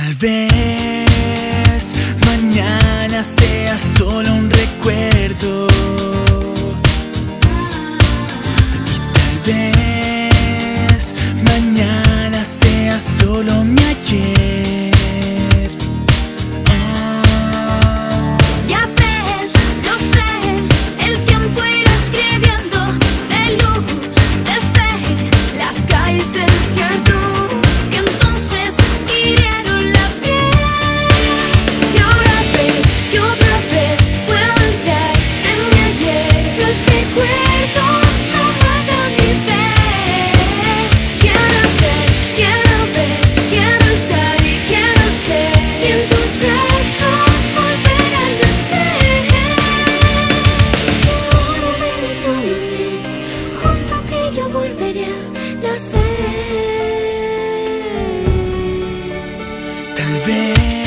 Tal vez mañana sea solo un recuerdo. Y tal vez mañana sea solo mi ayer. Ya ves, no sé, el tiempo irá escribiendo de luz, de fe, las calles del desierto que entonces hirieron la piel. Y ahora ves, y otra vez puedo entrar en mi ayer. Los recuerdos no matan mi fe. Quiero ver, quiero estar y quiero ser. Y en tus brazos volver a nacer. Un momento, junto a ti yo volveré a nacer. Tal vez